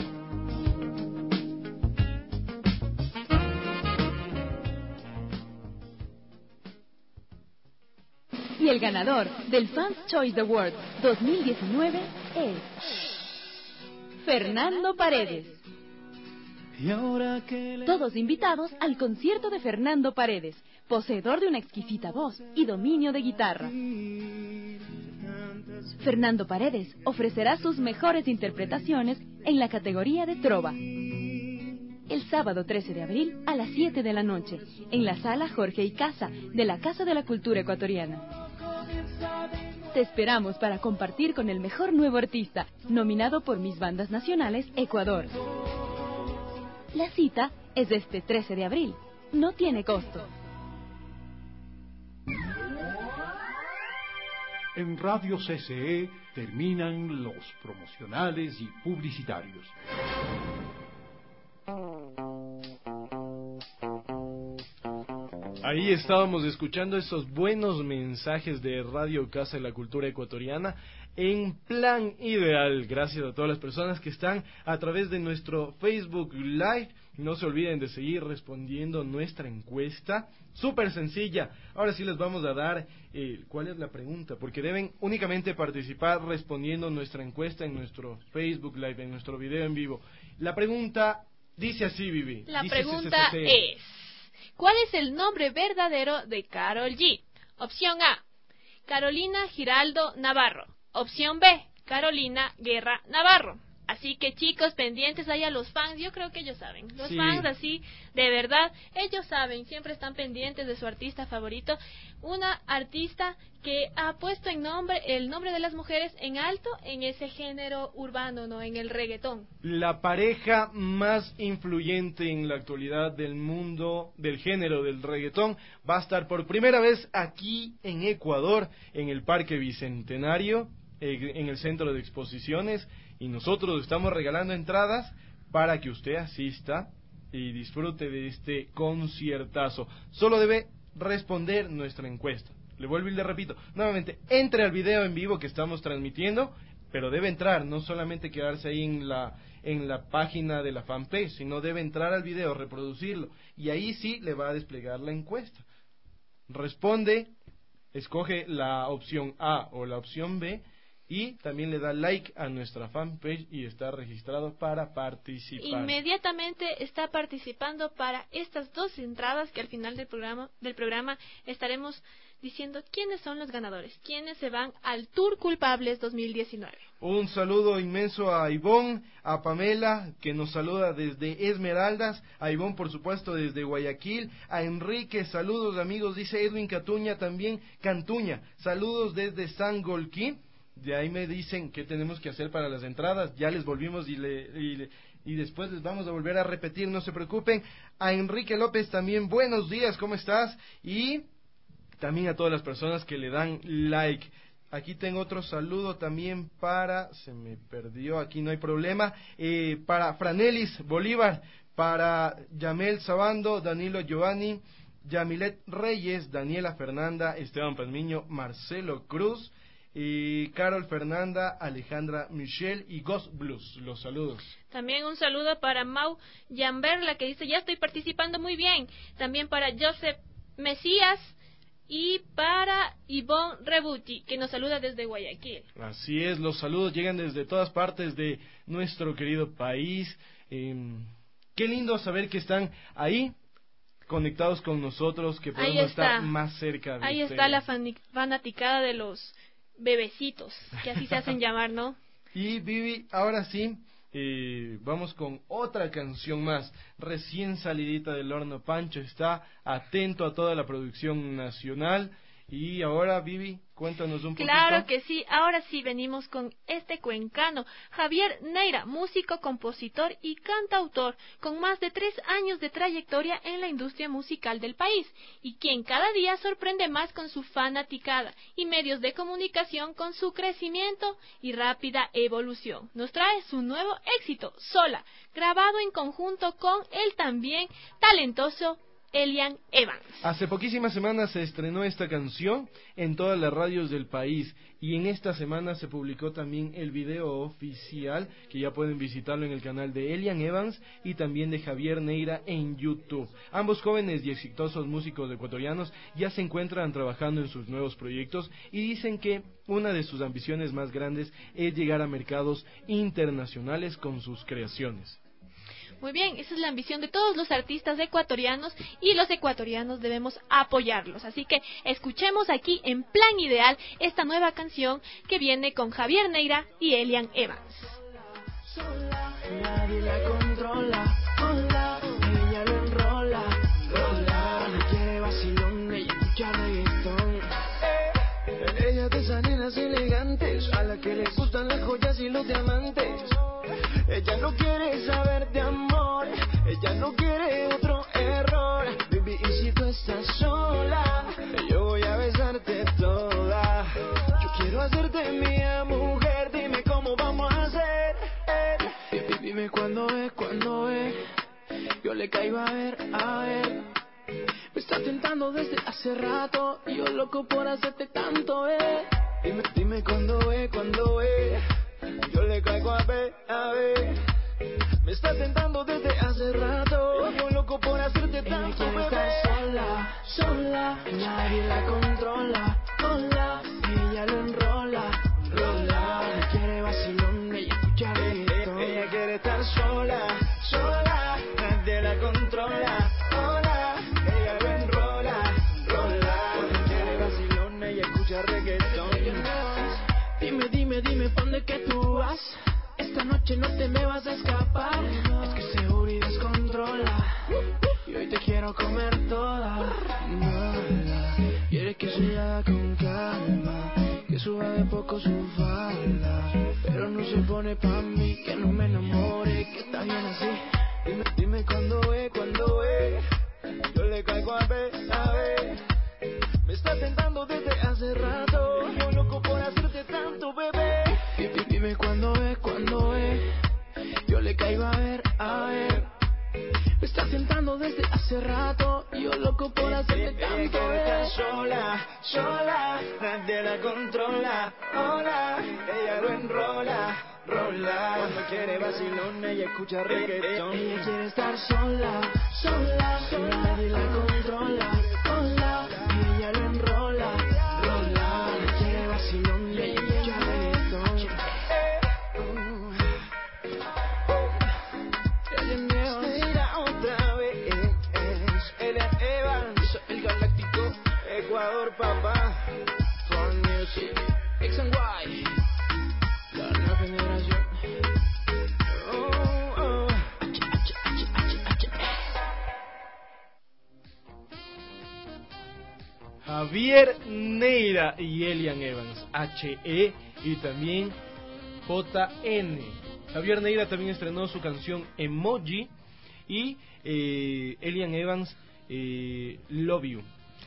Y el ganador del Fans Choice Award dos mil diecinueve es Fernando Paredes. Todos invitados al concierto de Fernando Paredes, poseedor de una exquisita voz y dominio de guitarra. Fernando Paredes ofrecerá sus mejores interpretaciones en la categoría de trova. El sábado trece de abril a las siete de la noche, en la sala Jorge y Casa de la Casa de la Cultura Ecuatoriana. Te esperamos para compartir con el mejor nuevo artista, nominado por Mis Bandas Nacionales Ecuador. La cita es este trece de abril. No tiene costo. En Radio C C E terminan los promocionales y publicitarios. Ahí estábamos escuchando esos buenos mensajes de Radio Casa de la Cultura Ecuatoriana en Plan Ideal. Gracias a todas las personas que están a través de nuestro Facebook Live. No se olviden de seguir respondiendo nuestra encuesta. Súper sencilla. Ahora sí les vamos a dar eh, cuál es la pregunta, porque deben únicamente participar respondiendo nuestra encuesta en nuestro Facebook Live, en nuestro video en vivo. La pregunta dice así, Vivi. La dice pregunta C C C. es: ¿cuál es el nombre verdadero de Karol G? Opción A, Carolina Giraldo Navarro. Opción B, Carolina Guerra Navarro. Así que chicos, pendientes ahí a los fans, yo creo que ellos saben, los Sí. fans así, de verdad, ellos saben, siempre están pendientes de su artista favorito, una artista que ha puesto en nombre, el nombre de las mujeres en alto en ese género urbano, no, en el reggaetón. La pareja más influyente en la actualidad del mundo del género del reggaetón va a estar por primera vez aquí en Ecuador, en el Parque Bicentenario, eh, en el Centro de Exposiciones, y nosotros estamos regalando entradas para que usted asista y disfrute de este conciertazo. Solo debe responder nuestra encuesta. Le vuelvo y le repito, nuevamente, entre al video en vivo que estamos transmitiendo, pero debe entrar, no solamente quedarse ahí en la en la página de la fanpage, sino debe entrar al video, reproducirlo, y ahí sí le va a desplegar la encuesta. Responde, escoge la opción A o la opción B, y también le da like a nuestra fanpage y está registrado para participar. Inmediatamente está participando para estas dos entradas que al final del programa del programa estaremos diciendo quiénes son los ganadores, quiénes se van al Tour Culpables dos mil diecinueve. Un saludo inmenso a Ivonne, a Pamela, que nos saluda desde Esmeraldas, a Ivonne, por supuesto, desde Guayaquil, a Enrique, saludos amigos, dice Edwin Catuña, también Cantuña, saludos desde Sangolquí. De ahí me dicen qué tenemos que hacer para las entradas, ya les volvimos y, le, y, le, y después les vamos a volver a repetir, no se preocupen. A Enrique López también, buenos días, ¿cómo estás? Y también a todas las personas que le dan like. Aquí tengo otro saludo también para, se me perdió, aquí no hay problema, eh, para Franelis Bolívar, para Yamel Sabando, Danilo Giovanni, Yamilet Reyes, Daniela Fernanda, Esteban Palmiño, Marcelo Cruz, y Carol Fernanda, Alejandra Michelle y Ghost Blues. Los saludos. También un saludo para Mau Yamberla, que dice, ya estoy participando muy bien. También para Joseph Mesías y para Ivonne Rebuti, que nos saluda desde Guayaquil. Así es, los saludos llegan desde todas partes de nuestro querido país. Eh, qué lindo saber que están ahí, conectados con nosotros, que podemos estar más cerca de Ahí ustedes. está la fan- fanaticada de los bebecitos, que así se hacen llamar, ¿no? Y Vivi, ahora sí, eh, vamos con otra canción más, recién salidita del horno. Pancho está atento a toda la producción nacional. Y ahora, Vivi, cuéntanos un poquito. Claro que sí, ahora sí venimos con este cuencano, Javier Neira, músico, compositor y cantautor, con más de tres años de trayectoria en la industria musical del país, y quien cada día sorprende más con su fanaticada y medios de comunicación con su crecimiento y rápida evolución. Nos trae su nuevo éxito, Sola, grabado en conjunto con el también talentoso Elian Evans. Hace poquísimas semanas se estrenó esta canción en todas las radios del país, y en esta semana se publicó también el video oficial, que ya pueden visitarlo en el canal de Elian Evans y también de Javier Neira en YouTube. Ambos jóvenes y exitosos músicos ecuatorianos ya se encuentran trabajando en sus nuevos proyectos y dicen que una de sus ambiciones más grandes es llegar a mercados internacionales con sus creaciones. Muy bien, esa es la ambición de todos los artistas ecuatorianos y los ecuatorianos debemos apoyarlos. Así que escuchemos aquí en Plan Ideal esta nueva canción que viene con Javier Neira y Elian Evans. Sola, nadie la controla, hola, ella lo enrola, rola, no quiere vacilón, ella escucha reggaetón. Eh, ella de esas nenas elegantes, a la que les gustan las joyas y los diamantes. Ella no quiere saber de amor, ella no quiere otro error. Baby, y si tú estás sola, yo voy a besarte toda. Yo quiero hacerte mía, mujer, dime cómo vamos a hacer. Eh, dime cuándo es, cuándo es, yo le caigo a ver, a ver. Me está tentando desde hace rato, yo loco por hacerte tanto, eh. Dime, dime cuándo es, cuándo es, yo le caigo a ver, a ver. Me está tentando desde hace rato, yo loco por hacerte tanto, bebé. Estar sola, sola, nadie la controla, hola, ella lo enrola, rola, no quiere vacilón, ella escucha reggaetón. Ella quiere estar sola, sola, nadie la controla, hola, ella lo enrola, rola, no quiere vacilón, ella escucha reggaetón. Dime, dime, dime, ¿pa' dónde que tú vas? Esta noche no te con su falda, pero no se pone pa' mí, que no me enamore, que está bien así. Dime, dime cuándo es, cuándo es, yo le caigo a ver, a ver. Me está tentando desde hace rato, yo loco por hacerte tanto, bebé. Dime, dime cuándo es, cuándo es, yo le caigo a ver, a ver. Me está tentando desde hace rato, yo loco por hacerte tanto. Ella quiere estar sola, sola, nadie la controla, hola. Ella lo enrola, rola. Cuando quiere vacilón, ella escucha reggaetón. Ella quiere estar sola, sola, sola, nadie la controla, hola. Ella lo enrola, rola. Cuando quiere vacilón, ella escucha reggaetón. Ecuador, papá, Foreign Music, X and Y, la nueva generación. Oh, oh. Javier Neira y Elian Evans, H E y también J N. Javier Neira también estrenó su canción Emoji y eh, Elian Evans, eh, Love You.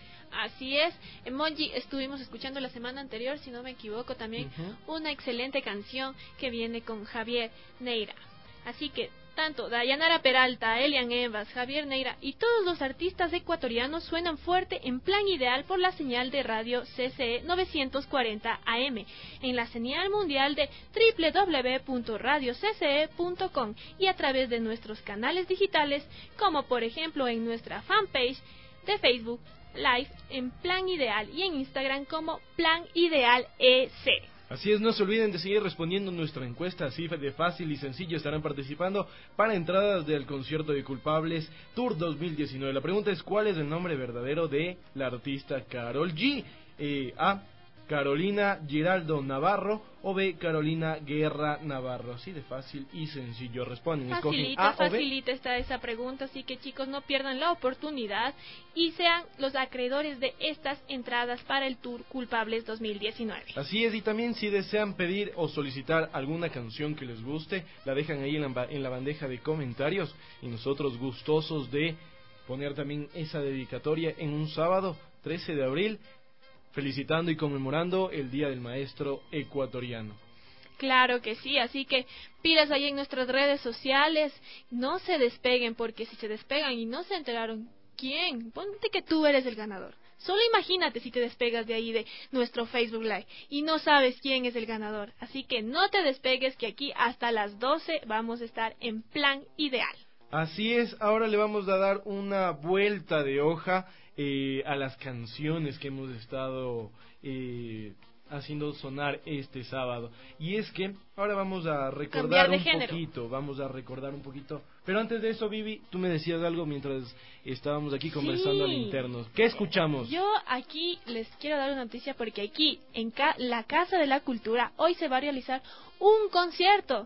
Así es, Emoji estuvimos escuchando la semana anterior, si no me equivoco, también uh-huh. una excelente canción que viene con Javier Neira. Así que tanto Dayanara Peralta, Elian Evans, Javier Neira y todos los artistas ecuatorianos suenan fuerte en Plan Ideal por la señal de radio C C E novecientos cuarenta A M, en la señal mundial de doble u doble u doble u punto radio c c e punto com y a través de nuestros canales digitales, como por ejemplo en nuestra fanpage de Facebook Live en Plan Ideal y en Instagram como Plan Ideal E C. Así es, no se olviden de seguir respondiendo nuestra encuesta, así de fácil y sencillo estarán participando para entradas del concierto de Culpables Tour dos mil diecinueve. La pregunta es, ¿cuál es el nombre verdadero de la artista Karol G? Eh, A. Carolina Giraldo Navarro o B. Carolina Guerra Navarro. Así de fácil y sencillo responden. Facilita, facilita está esa pregunta, así que chicos no pierdan la oportunidad y sean los acreedores de estas entradas para el Tour Culpables dos mil diecinueve. Así es, y también si desean pedir o solicitar alguna canción que les guste, la dejan ahí en la, en la bandeja de comentarios y nosotros gustosos de poner también esa dedicatoria en un sábado trece de abril, felicitando y conmemorando el Día del Maestro Ecuatoriano. Claro que sí, así que pilas ahí en nuestras redes sociales, no se despeguen, porque si se despegan y no se enteraron quién, ponte que tú eres el ganador. Solo imagínate si te despegas de ahí de nuestro Facebook Live y no sabes quién es el ganador. Así que no te despegues, que aquí hasta las doce vamos a estar en Plan Ideal. Así es, ahora le vamos a dar una vuelta de hoja eh, a las canciones que hemos estado eh, haciendo sonar este sábado. Y es que ahora vamos a recordar un género. poquito, vamos a recordar un poquito. Pero antes de eso, Vivi, tú me decías algo mientras estábamos aquí conversando sí. al interno. ¿Qué escuchamos? Yo aquí les quiero dar una noticia, porque aquí en ca la Casa de la Cultura hoy se va a realizar un concierto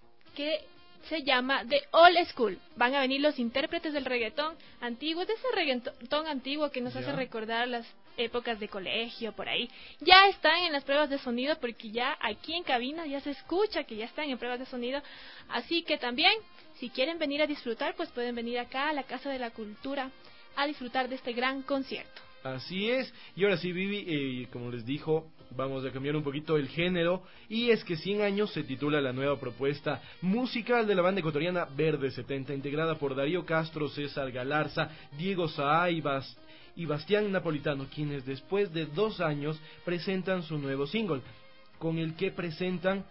que se llama The Old School. Van a venir los intérpretes del reggaetón antiguo, de ese reggaetón antiguo que nos ya. hace recordar las épocas de colegio, por ahí. Ya están en las pruebas de sonido, porque ya aquí en cabina ya se escucha que ya están en pruebas de sonido. Así que también, si quieren venir a disfrutar, pues pueden venir acá a la Casa de la Cultura a disfrutar de este gran concierto. Así es, y ahora sí, Vivi, eh, como les dijo, vamos a cambiar un poquito el género, y es que cien años se titula la nueva propuesta musical de la banda ecuatoriana Verde setenta, integrada por Darío Castro, César Galarza, Diego Saá y, Bas y Bastián Napolitano, quienes después de dos años presentan su nuevo single, con el que presentan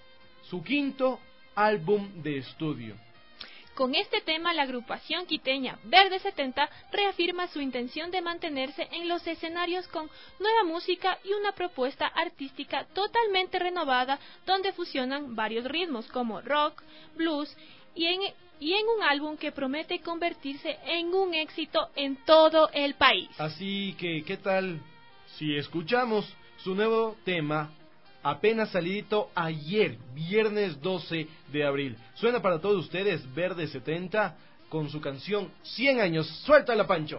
su quinto álbum de estudio. Con este tema, la agrupación quiteña Verde setenta reafirma su intención de mantenerse en los escenarios con nueva música y una propuesta artística totalmente renovada, donde fusionan varios ritmos como rock, blues y en, y en un álbum que promete convertirse en un éxito en todo el país. Así que, ¿qué tal si escuchamos su nuevo tema? Apenas salidito ayer, viernes doce de abril. Suena para todos ustedes Verde setenta con su canción cien años. ¡Suéltala, Pancho!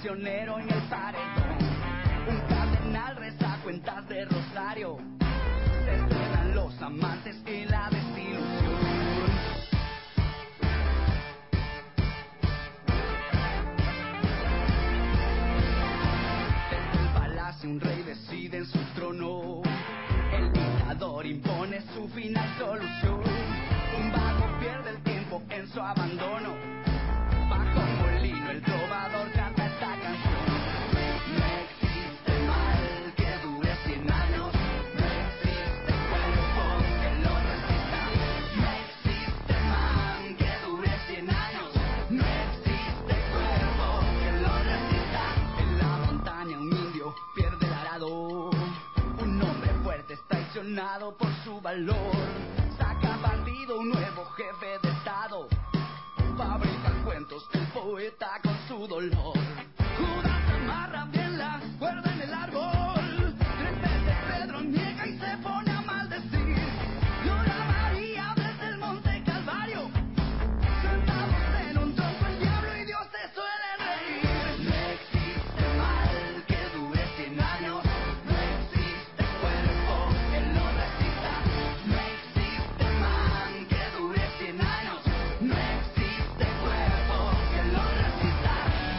prisionero en el paredón. Un cardenal reza cuentas de rosario. Se enredan los amantes y la desilusión. Desde el palacio un rey decide en su trono. El dictador impone su final solución. Un vago pierde el tiempo en su abandono. Bajo un molino el trovador canta esta canción. No existe mal que dure cien años. No existe cuerpo que lo resista. No existe mal que dure cien años. No existe cuerpo que lo resista. En la montaña un indio pierde el arado. Un hombre fuerte es traicionado por su valor. Saca bandido un nuevo jefe de estado. Fabrican cuentos del poeta con su dolor. Judas amarra bien la cuerda en el árbol. Tres veces Pedro niega y se pone a maldecir. Llora María desde el monte Calvario. Sentados en un tronco el diablo y Dios se suele reír. No existe mal que dure cien años. No existe cuerpo que lo resista. No existe mal que dure cien años. No existe cuerpo que lo resista.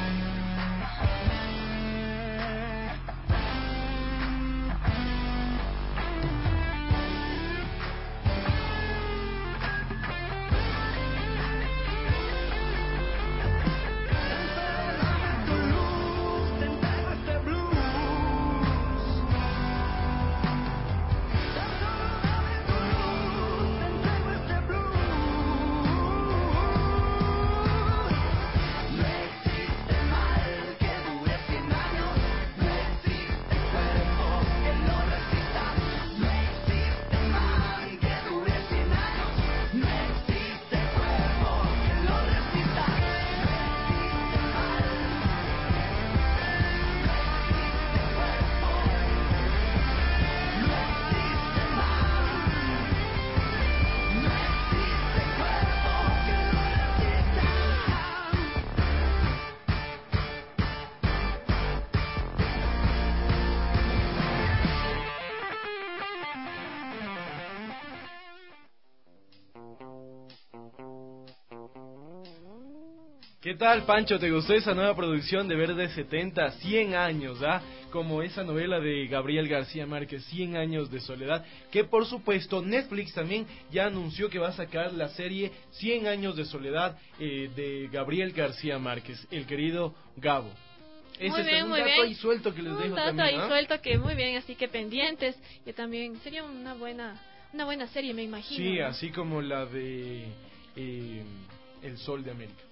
Dame tu luz, te entrego este blues. Tan solo dame tu luz, te entrego este blues. No existe mal que dure cien años. No existe cuerpo que lo resista. No existe mal que dure cien años. No existe cuerpo que lo resista. No existe mal. No existe mal. No existe cuerpo que lo resista. ¿Qué tal, Pancho? ¿Te gustó esa nueva producción de Verde setenta? cien años, ¿ah? Como esa novela de Gabriel García Márquez, cien años de soledad, que por supuesto Netflix también ya anunció que va a sacar la serie cien años de soledad eh, de Gabriel García Márquez, el querido Gabo. Ese Muy bien, es un muy dato bien. ahí suelto que les Un dejo dato también, ahí ¿ah? suelto que muy bien, así que pendientes. Que también sería una buena una buena serie, me imagino. Sí, ¿no? así como la de eh, El Sol de América.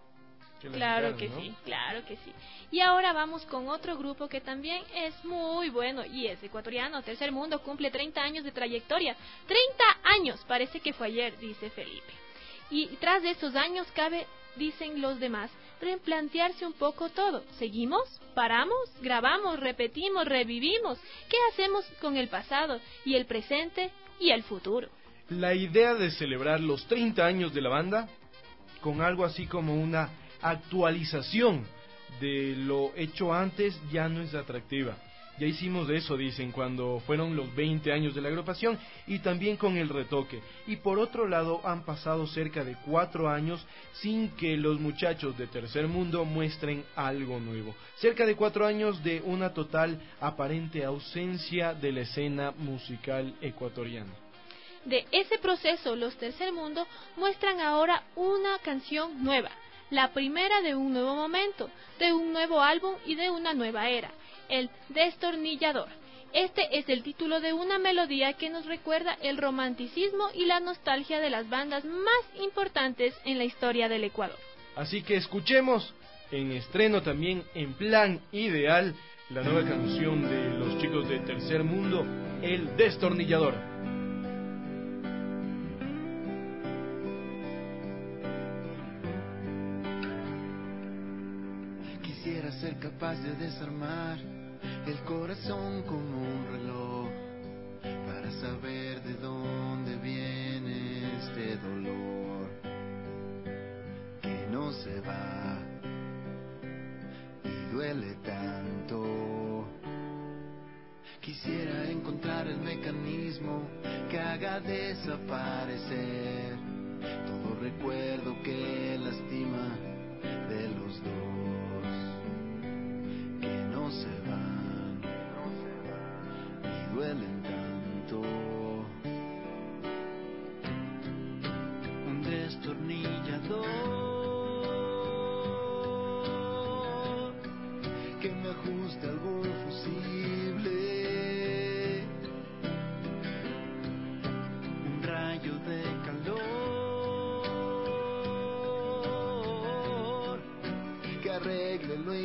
Que la Claro sacaron, que ¿no? sí, claro que sí. Y ahora vamos con otro grupo que también es muy bueno y es ecuatoriano. Tercer Mundo cumple treinta años de trayectoria. treinta años, parece que fue ayer, dice Felipe. Y tras de esos años cabe, dicen los demás, replantearse un poco todo. ¿Seguimos? ¿Paramos? ¿Grabamos? ¿Repetimos? ¿Revivimos? ¿Qué hacemos con el pasado y el presente y el futuro? La idea de celebrar los treinta años de la banda con algo así como una actualización de lo hecho antes ya no es atractiva. Ya hicimos eso, dicen, cuando fueron los veinte años de la agrupación y también con el retoque. Y por otro lado han pasado cerca de cuatro años sin que los muchachos de Tercer Mundo muestren algo nuevo. Cerca de cuatro años de una total aparente ausencia de la escena musical ecuatoriana. De ese proceso, los Tercer Mundo muestran ahora una canción nueva, la primera de un nuevo momento, de un nuevo álbum y de una nueva era, El Destornillador. Este es el título de una melodía que nos recuerda el romanticismo y la nostalgia de las bandas más importantes en la historia del Ecuador. Así que escuchemos, en estreno también en plan ideal, la nueva canción de los chicos de Tercer Mundo, El Destornillador. Quisiera ser capaz de desarmar el corazón como un reloj para saber de dónde viene este dolor que no se va y duele duele tanto. Quisiera encontrar el mecanismo que haga desaparecer todo recuerdo que lastima de los dos, que no se van y duelen tanto. Un destornillador que me ajuste algún fusible, un rayo de calor que arregle lo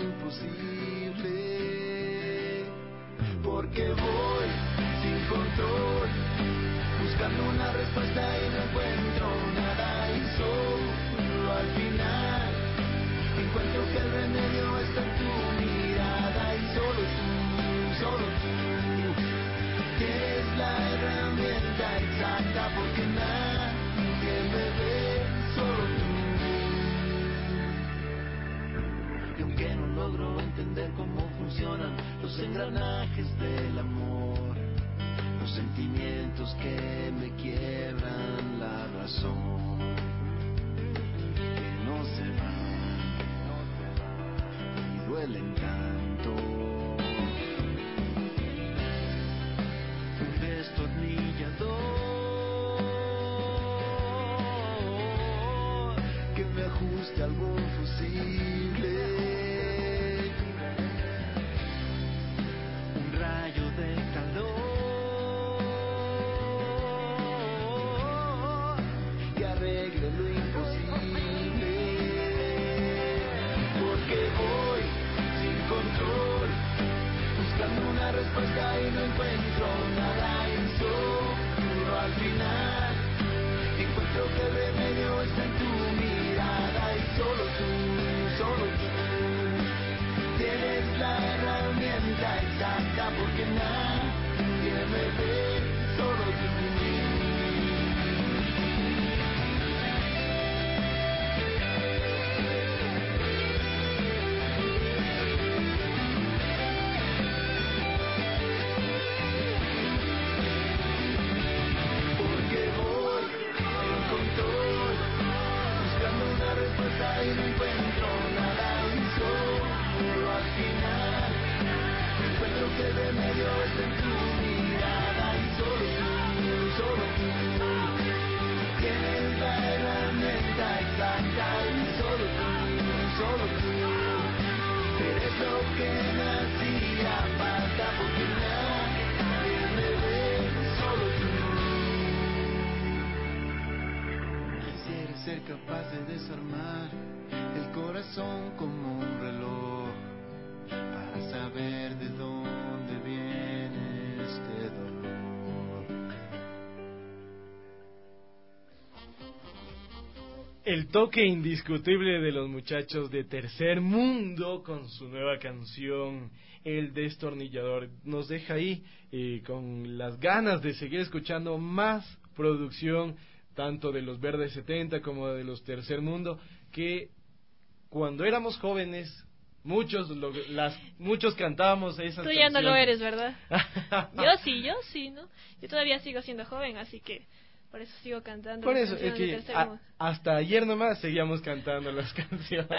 imposible, porque voy sin control buscando una respuesta y no encuentro nada, y solo al final encuentro que el remedio está en tu mirada, y solo tú, solo tú tienes la herramienta exacta, porque nadie me ve, solo tú. Y aunque no logro entender cómo funcionan los engranajes del amor, los sentimientos que me quiebran la razón, que no se van y duelen tanto. Un destornillador que me ajuste algún fusible, un rayo de calor que arregle lo imposible, porque voy sin control buscando una respuesta y no encuentro nada, y solo al final encuentro que el remedio está en tu mirada, y solo tú, solo tú tienes la herramienta exacta, porque nadie me ve, solo tú. Y no encuentro nada, y solo al final encuentro que el remedio está en tu mirada, y solo tú, solo tú tienes la herramienta exacta, y solo tú, solo tú eres lo que me hacía falta, porque nadie me ve, solo tú. Quisiera ser capaz de desarmar el corazón como un reloj para saber de dónde viene este dolor. El toque indiscutible de los muchachos de Tercer Mundo con su nueva canción El Destornillador nos deja ahí eh, con las ganas de seguir escuchando más producción, tanto de los Verdes setenta como de los Tercer Mundo, que cuando éramos jóvenes muchos lo, las muchos cantábamos esas Tú ya canciones. no lo eres, ¿verdad? Yo sí, yo sí, ¿no? Yo todavía sigo siendo joven, así que por eso sigo cantando. Por las eso es canciones que de Tercer a, Mundo. hasta ayer nomás seguíamos cantando las canciones.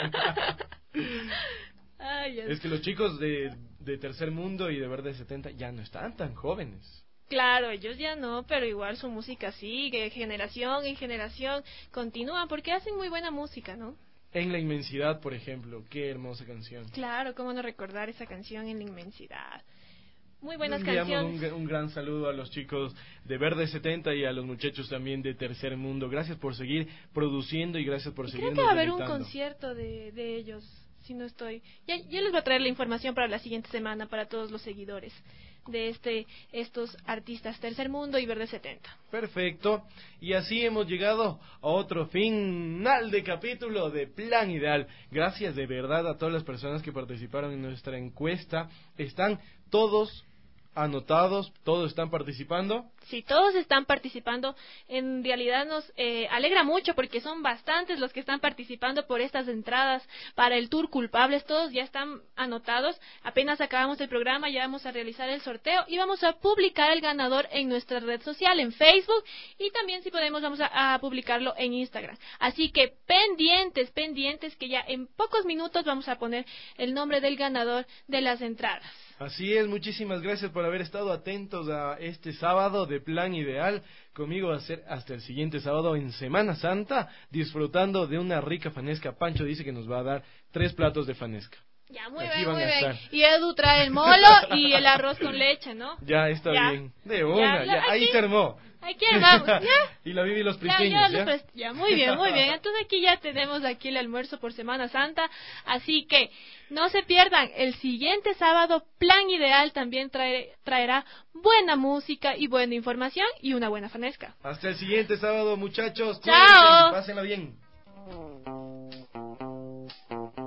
Ay, es que los chicos de, de Tercer Mundo y de Verde setenta ya no están tan jóvenes. Claro, ellos ya no, pero igual su música sigue, generación en generación, continúan porque hacen muy buena música, ¿no? En la Inmensidad, por ejemplo, qué hermosa canción. Claro, cómo no recordar esa canción, En la Inmensidad. Muy buenas Enviamos canciones. Un, un gran saludo a los chicos de Verde setenta y a los muchachos también de Tercer Mundo. Gracias por seguir produciendo y gracias por y seguir creo que va a haber un deleitando. concierto de, de ellos, si no estoy... Ya, ya les voy a traer la información para la siguiente semana para todos los seguidores de este estos artistas Tercer Mundo y Verde setenta. Perfecto, y así hemos llegado a otro final de capítulo de Plan Ideal. Gracias de verdad a todas las personas que participaron en nuestra encuesta. Están todos anotados, todos están participando. Sí, todos están participando. En realidad nos eh, alegra mucho porque son bastantes los que están participando por estas entradas para el tour Culpables. Todos ya están anotados. Apenas acabamos el programa, ya vamos a realizar el sorteo y vamos a publicar el ganador en nuestra red social, en Facebook, y también, si podemos, vamos a, a publicarlo en Instagram. Así que pendientes, pendientes, que ya en pocos minutos vamos a poner el nombre del ganador de las entradas. Así es, muchísimas gracias por haber estado atentos a este sábado de Plan Ideal. Conmigo va a ser hasta el siguiente sábado en Semana Santa, disfrutando de una rica fanesca. Pancho dice que nos va a dar tres platos de fanesca. Ya, muy Aquí bien, muy bien. estar. Y Edu trae el molo y el arroz con leche, ¿no? Ya, está ya. bien. De una, ya, ya. Aquí, ahí se armó. Aquí vamos, ¿ya? Y la Vivi y los Ya, pristiños, ya, ¿ya? los ya, muy bien, muy bien. Entonces aquí ya tenemos aquí el almuerzo por Semana Santa. Así que no se pierdan. El siguiente sábado, Plan Ideal también trae, traerá buena música y buena información y una buena fanesca. Hasta el siguiente sábado, muchachos. Chao. Cuídense, pásenla bien.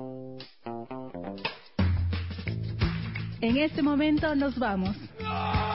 En este momento nos vamos.